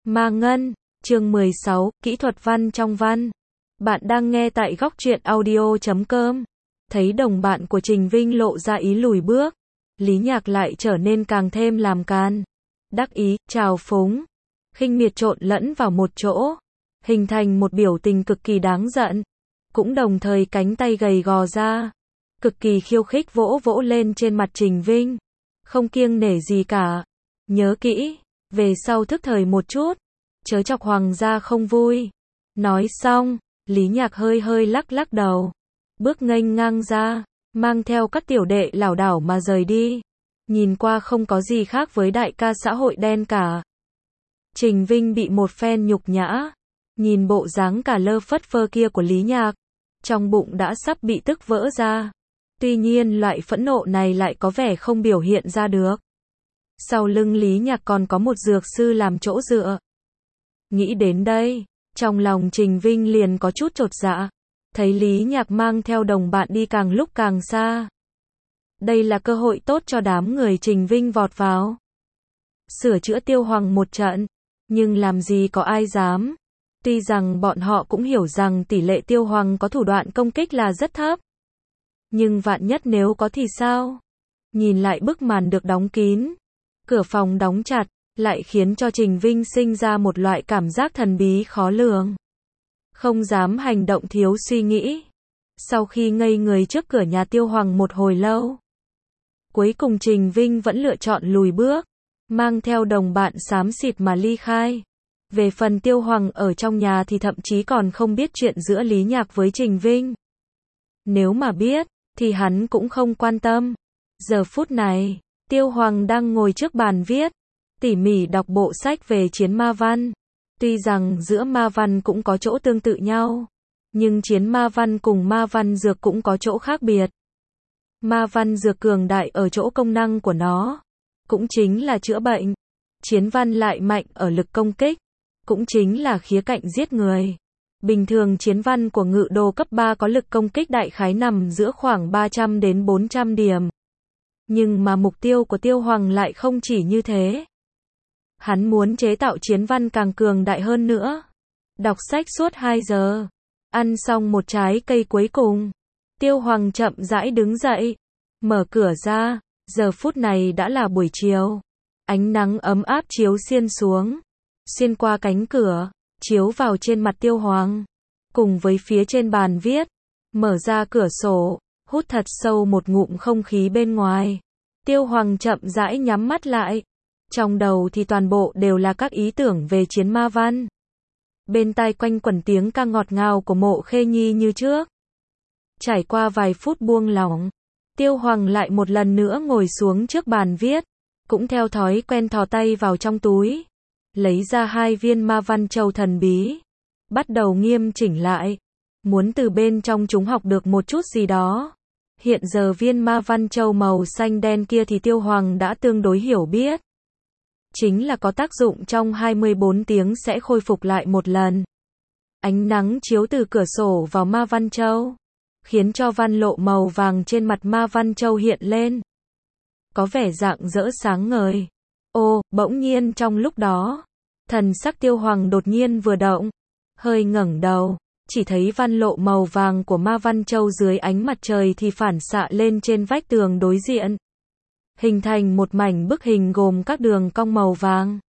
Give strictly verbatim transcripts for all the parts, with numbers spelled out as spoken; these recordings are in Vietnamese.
Ma Ngân, chương mười sáu, Kỹ thuật văn trong văn. Bạn đang nghe tại góc truyện audio chấm com. Thấy đồng bạn của Trình Vinh lộ ra ý lùi bước, Lý Nhạc lại trở nên càng thêm làm can, đắc ý, trào phúng, khinh miệt trộn lẫn vào một chỗ, hình thành một biểu tình cực kỳ đáng giận. Cũng đồng thời cánh tay gầy gò ra, cực kỳ khiêu khích vỗ vỗ lên trên mặt Trình Vinh, không kiêng nể gì cả. Nhớ kỹ, về sau thức thời một chút, chớ chọc hoàng gia không vui. Nói xong, Lý Nhạc hơi hơi lắc lắc đầu, bước nghênh ngang ra, mang theo các tiểu đệ lảo đảo mà rời đi. Nhìn qua không có gì khác với đại ca xã hội đen cả. Trình Vinh bị một phen nhục nhã, nhìn bộ dáng cả lơ phất phơ kia của Lý Nhạc, trong bụng đã sắp bị tức vỡ ra. Tuy nhiên loại phẫn nộ này lại có vẻ không biểu hiện ra được. Sau lưng Lý Nhạc còn có một dược sư làm chỗ dựa. Nghĩ đến đây, trong lòng Trình Vinh liền có chút chột dạ. Thấy Lý Nhạc mang theo đồng bạn đi càng lúc càng xa. Đây là cơ hội tốt cho đám người Trình Vinh vọt vào, sửa chữa Tiêu Hoàng một trận. Nhưng làm gì có ai dám. Tuy rằng bọn họ cũng hiểu rằng tỷ lệ Tiêu Hoàng có thủ đoạn công kích là rất thấp. Nhưng vạn nhất nếu có thì sao? Nhìn lại bức màn được đóng kín, cửa phòng đóng chặt, lại khiến cho Trình Vinh sinh ra một loại cảm giác thần bí khó lường. Không dám hành động thiếu suy nghĩ. Sau khi ngây người trước cửa nhà Tiêu Hoàng một hồi lâu, cuối cùng Trình Vinh vẫn lựa chọn lùi bước, mang theo đồng bạn xám xịt mà ly khai. Về phần Tiêu Hoàng ở trong nhà thì thậm chí còn không biết chuyện giữa Lý Nhạc với Trình Vinh. Nếu mà biết, thì hắn cũng không quan tâm. Giờ phút này, Tiêu Hoàng đang ngồi trước bàn viết, tỉ mỉ đọc bộ sách về chiến ma văn. Tuy rằng giữa ma văn cũng có chỗ tương tự nhau, nhưng chiến ma văn cùng ma văn dược cũng có chỗ khác biệt. Ma văn dược cường đại ở chỗ công năng của nó, cũng chính là chữa bệnh. Chiến văn lại mạnh ở lực công kích, cũng chính là khía cạnh giết người. Bình thường chiến văn của ngự đồ cấp ba có lực công kích đại khái nằm giữa khoảng ba trăm đến bốn trăm điểm. Nhưng mà mục tiêu của Tiêu Hoàng lại không chỉ như thế. Hắn muốn chế tạo chiến văn càng cường đại hơn nữa. Đọc sách suốt hai giờ, ăn xong một trái cây cuối cùng, Tiêu Hoàng chậm rãi đứng dậy, mở cửa ra. Giờ phút này đã là buổi chiều, ánh nắng ấm áp chiếu xiên xuống, xuyên qua cánh cửa, chiếu vào trên mặt Tiêu Hoàng, cùng với phía trên bàn viết. Mở ra cửa sổ, hút thật sâu một ngụm không khí bên ngoài. Tiêu Hoàng chậm rãi nhắm mắt lại. Trong đầu thì toàn bộ đều là các ý tưởng về chiến ma văn. Bên tai quanh quẩn tiếng ca ngọt ngào của Mộ Khê Nhi như trước. Trải qua vài phút buông lỏng, Tiêu Hoàng lại một lần nữa ngồi xuống trước bàn viết, cũng theo thói quen thò tay vào trong túi, lấy ra hai viên ma văn châu thần bí, bắt đầu nghiêm chỉnh lại, muốn từ bên trong chúng học được một chút gì đó. Hiện giờ viên ma văn châu màu xanh đen kia thì Tiêu Hoàng đã tương đối hiểu biết. Chính là có tác dụng trong hai mươi bốn tiếng sẽ khôi phục lại một lần. Ánh nắng chiếu từ cửa sổ vào ma văn châu, khiến cho văn lộ màu vàng trên mặt ma văn châu hiện lên, có vẻ rạng rỡ sáng ngời. Ô, bỗng nhiên trong lúc đó, thần sắc Tiêu Hoàng đột nhiên vừa động, hơi ngẩng đầu, chỉ thấy văn lộ màu vàng của ma văn châu dưới ánh mặt trời thì phản xạ lên trên vách tường đối diện, hình thành một mảnh bức hình gồm các đường cong màu vàng.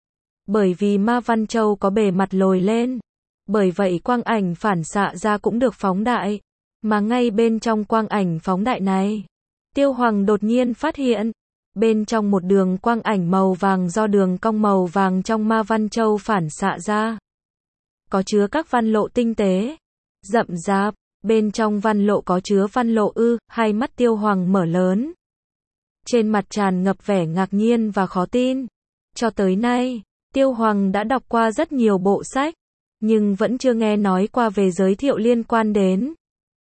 Bởi vì ma văn châu có bề mặt lồi lên, bởi vậy quang ảnh phản xạ ra cũng được phóng đại. Mà ngay bên trong quang ảnh phóng đại này, Tiêu Hoàng đột nhiên phát hiện, bên trong một đường quang ảnh màu vàng do đường cong màu vàng trong ma văn châu phản xạ ra, có chứa các văn lộ tinh tế, rậm rạp. Bên trong văn lộ có chứa văn lộ ư? Hai mắt Tiêu Hoàng mở lớn, trên mặt tràn ngập vẻ ngạc nhiên và khó tin. Cho tới nay, Tiêu Hoàng đã đọc qua rất nhiều bộ sách, nhưng vẫn chưa nghe nói qua về giới thiệu liên quan đến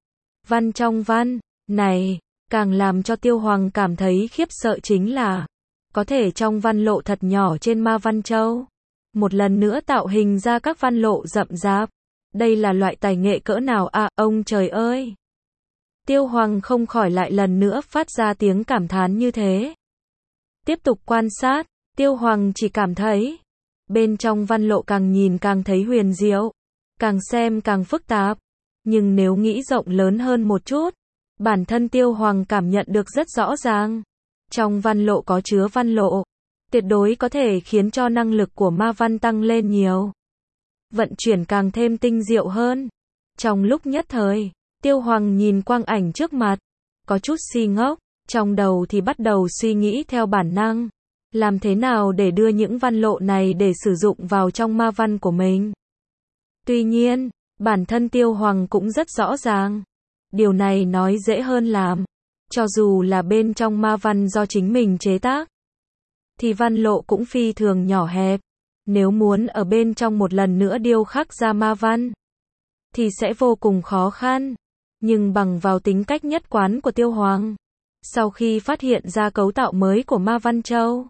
văn trong văn này. Càng làm cho Tiêu Hoàng cảm thấy khiếp sợ chính là, có thể trong văn lộ thật nhỏ trên ma văn châu, một lần nữa tạo hình ra các văn lộ rậm rạp. Đây là loại tài nghệ cỡ nào à, ông trời ơi! Tiêu Hoàng không khỏi lại lần nữa phát ra tiếng cảm thán như thế. Tiếp tục quan sát, Tiêu Hoàng chỉ cảm thấy, Bên trong văn lộ càng nhìn càng thấy huyền diệu, càng xem càng phức tạp. Nhưng nếu nghĩ rộng lớn hơn một chút, bản thân Tiêu Hoàng cảm nhận được rất rõ ràng. Trong văn lộ có chứa văn lộ, tuyệt đối có thể khiến cho năng lực của ma văn tăng lên nhiều. Vận chuyển càng thêm tinh diệu hơn. Trong lúc nhất thời, Tiêu Hoàng nhìn quang ảnh trước mặt, có chút si ngốc, trong đầu thì bắt đầu suy nghĩ theo bản năng. Làm thế nào để đưa những văn lộ này để sử dụng vào trong ma văn của mình? Tuy nhiên, bản thân Tiêu Hoàng cũng rất rõ ràng. Điều này nói dễ hơn làm. Cho dù là bên trong ma văn do chính mình chế tác, thì văn lộ cũng phi thường nhỏ hẹp. Nếu muốn ở bên trong một lần nữa điêu khắc ra ma văn, thì sẽ vô cùng khó khăn. Nhưng bằng vào tính cách nhất quán của Tiêu Hoàng, sau khi phát hiện ra cấu tạo mới của ma văn châu,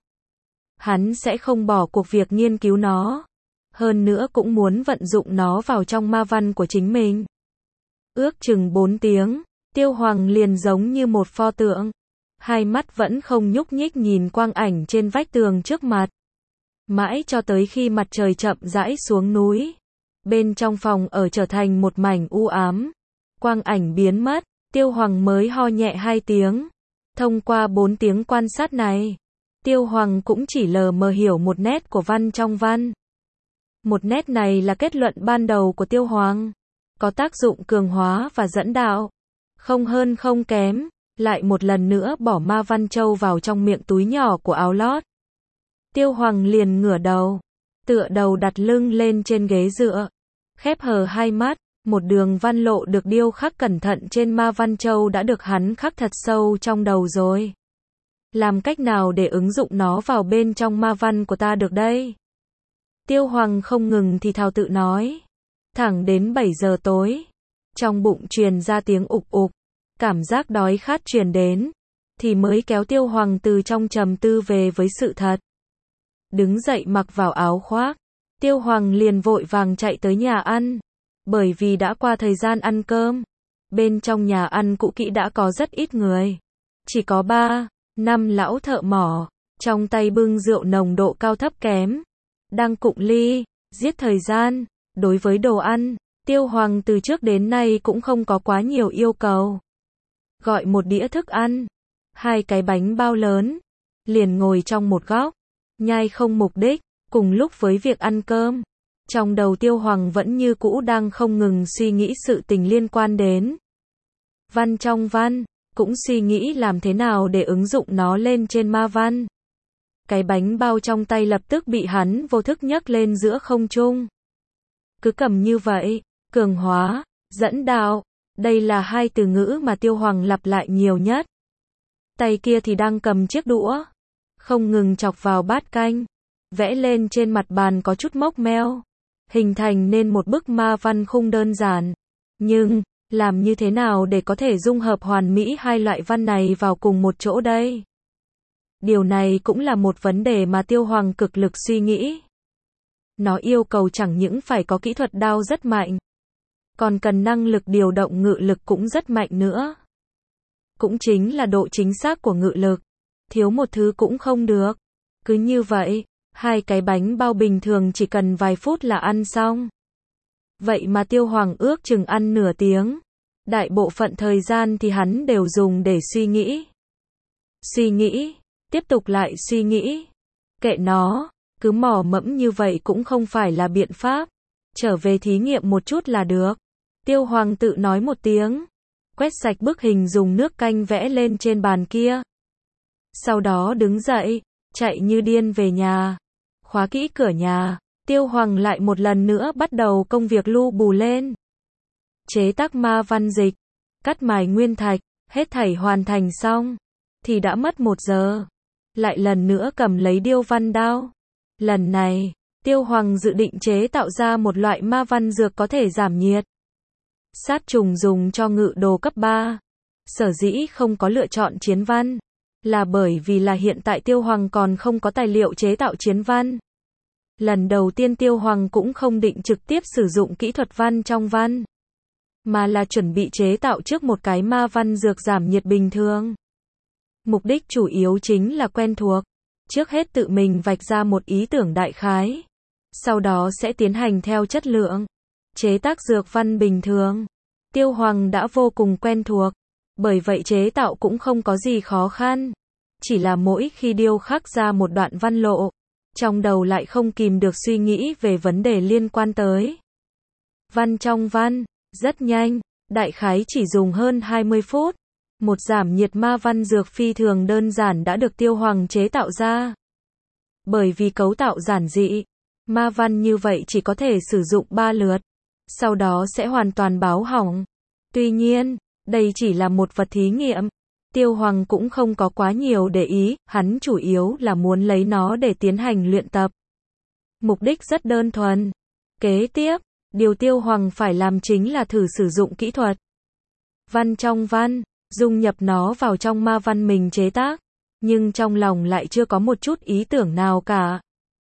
hắn sẽ không bỏ cuộc việc nghiên cứu nó. Hơn nữa cũng muốn vận dụng nó vào trong ma văn của chính mình. Ước chừng bốn tiếng, Tiêu Hoàng liền giống như một pho tượng. Hai mắt vẫn không nhúc nhích nhìn quang ảnh trên vách tường trước mặt. Mãi cho tới khi mặt trời chậm rãi xuống núi. Bên trong phòng ở trở thành một mảnh u ám. Quang ảnh biến mất, Tiêu Hoàng mới ho nhẹ hai tiếng. Thông qua bốn tiếng quan sát này, Tiêu Hoàng cũng chỉ lờ mờ hiểu một nét của văn trong văn. Một nét này là kết luận ban đầu của Tiêu Hoàng. Có tác dụng cường hóa và dẫn đạo. Không hơn không kém. Lại một lần nữa bỏ ma văn châu vào trong miệng túi nhỏ của áo lót. Tiêu Hoàng liền ngửa đầu. Tựa đầu đặt lưng lên trên ghế dựa. Khép hờ hai mắt. Một đường văn lộ được điêu khắc cẩn thận trên ma văn châu đã được hắn khắc thật sâu trong đầu rồi. Làm cách nào để ứng dụng nó vào bên trong ma văn của ta được đây? Tiêu Hoàng không ngừng thì thào tự nói. Thẳng đến bảy giờ tối, trong bụng truyền ra tiếng ục ục, cảm giác đói khát truyền đến, thì mới kéo Tiêu Hoàng từ trong trầm tư về với sự thật. Đứng dậy mặc vào áo khoác, Tiêu Hoàng liền vội vàng chạy tới nhà ăn, bởi vì đã qua thời gian ăn cơm. Bên trong nhà ăn cũ kỹ đã có rất ít người, chỉ có ba, năm lão thợ mỏ, trong tay bưng rượu nồng độ cao thấp kém, đang cụng ly, giết thời gian. Đối với đồ ăn, Tiêu Hoàng từ trước đến nay cũng không có quá nhiều yêu cầu. Gọi một đĩa thức ăn, hai cái bánh bao lớn, liền ngồi trong một góc, nhai không mục đích, cùng lúc với việc ăn cơm. Trong đầu Tiêu Hoàng vẫn như cũ đang không ngừng suy nghĩ sự tình liên quan đến văn trong văn, cũng suy nghĩ làm thế nào để ứng dụng nó lên trên ma văn. Cái bánh bao trong tay lập tức bị hắn vô thức nhấc lên giữa không trung. Cứ cầm như vậy, cường hóa, dẫn đạo, đây là hai từ ngữ mà Tiêu Hoàng lặp lại nhiều nhất. Tay kia thì đang cầm chiếc đũa, không ngừng chọc vào bát canh, vẽ lên trên mặt bàn có chút mốc meo, hình thành nên một bức ma văn khung đơn giản. Nhưng, làm như thế nào để có thể dung hợp hoàn mỹ hai loại văn này vào cùng một chỗ đây? Điều này cũng là một vấn đề mà Tiêu Hoàng cực lực suy nghĩ. Nó yêu cầu chẳng những phải có kỹ thuật đao rất mạnh, còn cần năng lực điều động ngự lực cũng rất mạnh nữa. Cũng chính là độ chính xác của ngự lực. Thiếu một thứ cũng không được. Cứ như vậy, hai cái bánh bao bình thường chỉ cần vài phút là ăn xong. Vậy mà Tiêu Hoàng ước chừng ăn nửa tiếng. Đại bộ phận thời gian thì hắn đều dùng để suy nghĩ. Suy nghĩ, tiếp tục lại suy nghĩ. Kệ nó. Cứ mò mẫm như vậy cũng không phải là biện pháp. Trở về thí nghiệm một chút là được. Tiêu Hoàng tự nói một tiếng. Quét sạch bức hình dùng nước canh vẽ lên trên bàn kia. Sau đó đứng dậy, chạy như điên về nhà. Khóa kỹ cửa nhà. Tiêu Hoàng lại một lần nữa bắt đầu công việc lu bù lên. Chế tác ma văn dịch. Cắt mài nguyên thạch. Hết thảy hoàn thành xong. Thì đã mất một giờ. Lại lần nữa cầm lấy điêu văn đao. Lần này, Tiêu Hoàng dự định chế tạo ra một loại ma văn dược có thể giảm nhiệt. Sát trùng dùng cho ngự đồ cấp ba. Sở dĩ không có lựa chọn chiến văn, là bởi vì là hiện tại Tiêu Hoàng còn không có tài liệu chế tạo chiến văn. Lần đầu tiên Tiêu Hoàng cũng không định trực tiếp sử dụng kỹ thuật văn trong văn, mà là chuẩn bị chế tạo trước một cái ma văn dược giảm nhiệt bình thường. Mục đích chủ yếu chính là quen thuộc. Trước hết tự mình vạch ra một ý tưởng đại khái. sau đó sẽ tiến hành theo chất lượng chế tác dược văn bình thường. Tiêu Hoàng đã vô cùng quen thuộc, bởi vậy chế tạo cũng không có gì khó khăn. Chỉ là mỗi khi điêu khắc ra một đoạn văn lộ, trong đầu lại không kìm được suy nghĩ về vấn đề liên quan tới văn trong văn. Rất nhanh, đại khái chỉ dùng hơn hai mươi phút, một giảm nhiệt ma văn dược phi thường đơn giản đã được Tiêu Hoàng chế tạo ra. Bởi vì cấu tạo giản dị, ma văn như vậy chỉ có thể sử dụng ba lượt, sau đó sẽ hoàn toàn báo hỏng. Tuy nhiên, đây chỉ là một vật thí nghiệm. Tiêu Hoàng cũng không có quá nhiều để ý, hắn chủ yếu là muốn lấy nó để tiến hành luyện tập. Mục đích rất đơn thuần. Kế tiếp, điều Tiêu Hoàng phải làm chính là thử sử dụng kỹ thuật văn trong văn, dung nhập nó vào trong ma văn mình chế tác, nhưng trong lòng lại chưa có một chút ý tưởng nào cả.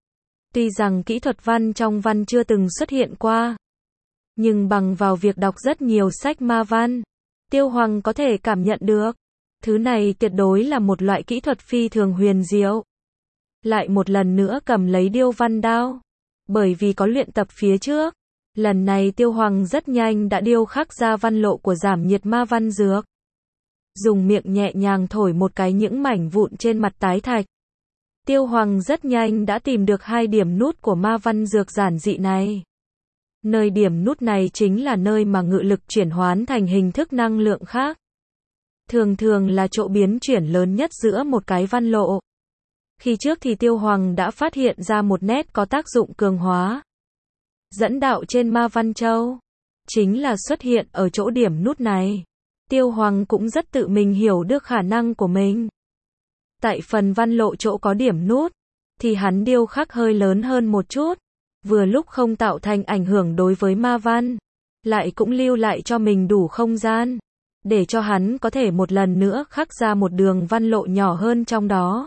Tuy rằng kỹ thuật văn trong văn chưa từng xuất hiện qua, nhưng bằng vào việc đọc rất nhiều sách ma văn, Tiêu Hoàng có thể cảm nhận được, thứ này tuyệt đối là một loại kỹ thuật phi thường huyền diệu. Lại một lần nữa cầm lấy điêu văn đao, bởi vì có luyện tập phía trước, lần này Tiêu Hoàng rất nhanh đã điêu khắc ra văn lộ của giảm nhiệt ma văn dược. Dùng miệng nhẹ nhàng thổi một cái những mảnh vụn trên mặt tái thạch. Tiêu Hoàng rất nhanh đã tìm được hai điểm nút của ma văn dược giản dị này. Nơi điểm nút này chính là nơi mà ngự lực chuyển hoán thành hình thức năng lượng khác. Thường thường là chỗ biến chuyển lớn nhất giữa một cái văn lộ. Khi trước thì Tiêu Hoàng đã phát hiện ra một nét có tác dụng cường hóa, dẫn đạo trên ma văn châu, chính là xuất hiện ở chỗ điểm nút này. Tiêu Hoàng cũng rất tự mình hiểu được khả năng của mình. Tại phần văn lộ chỗ có điểm nút, thì hắn điêu khắc hơi lớn hơn một chút, vừa lúc không tạo thành ảnh hưởng đối với ma văn, lại cũng lưu lại cho mình đủ không gian, để cho hắn có thể một lần nữa khắc ra một đường văn lộ nhỏ hơn trong đó.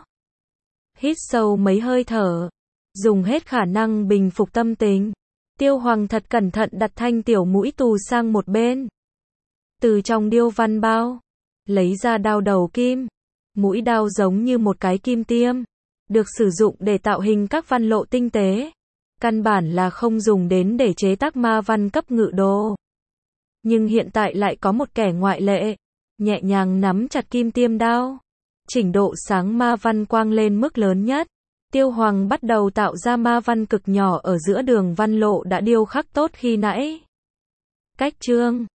Hít sâu mấy hơi thở, dùng hết khả năng bình phục tâm tình, Tiêu Hoàng thật cẩn thận đặt thanh tiểu mũi tù sang một bên. Từ trong điêu văn bao, lấy ra đao đầu kim. Mũi đao giống như một cái kim tiêm, được sử dụng để tạo hình các văn lộ tinh tế. Căn bản là không dùng đến để chế tác ma văn cấp ngự đồ. Nhưng hiện tại lại có một kẻ ngoại lệ, nhẹ nhàng nắm chặt kim tiêm đao. Chỉnh độ sáng ma văn quang lên mức lớn nhất. Tiêu Hoàng bắt đầu tạo ra ma văn cực nhỏ ở giữa đường văn lộ đã điêu khắc tốt khi nãy. Cách chương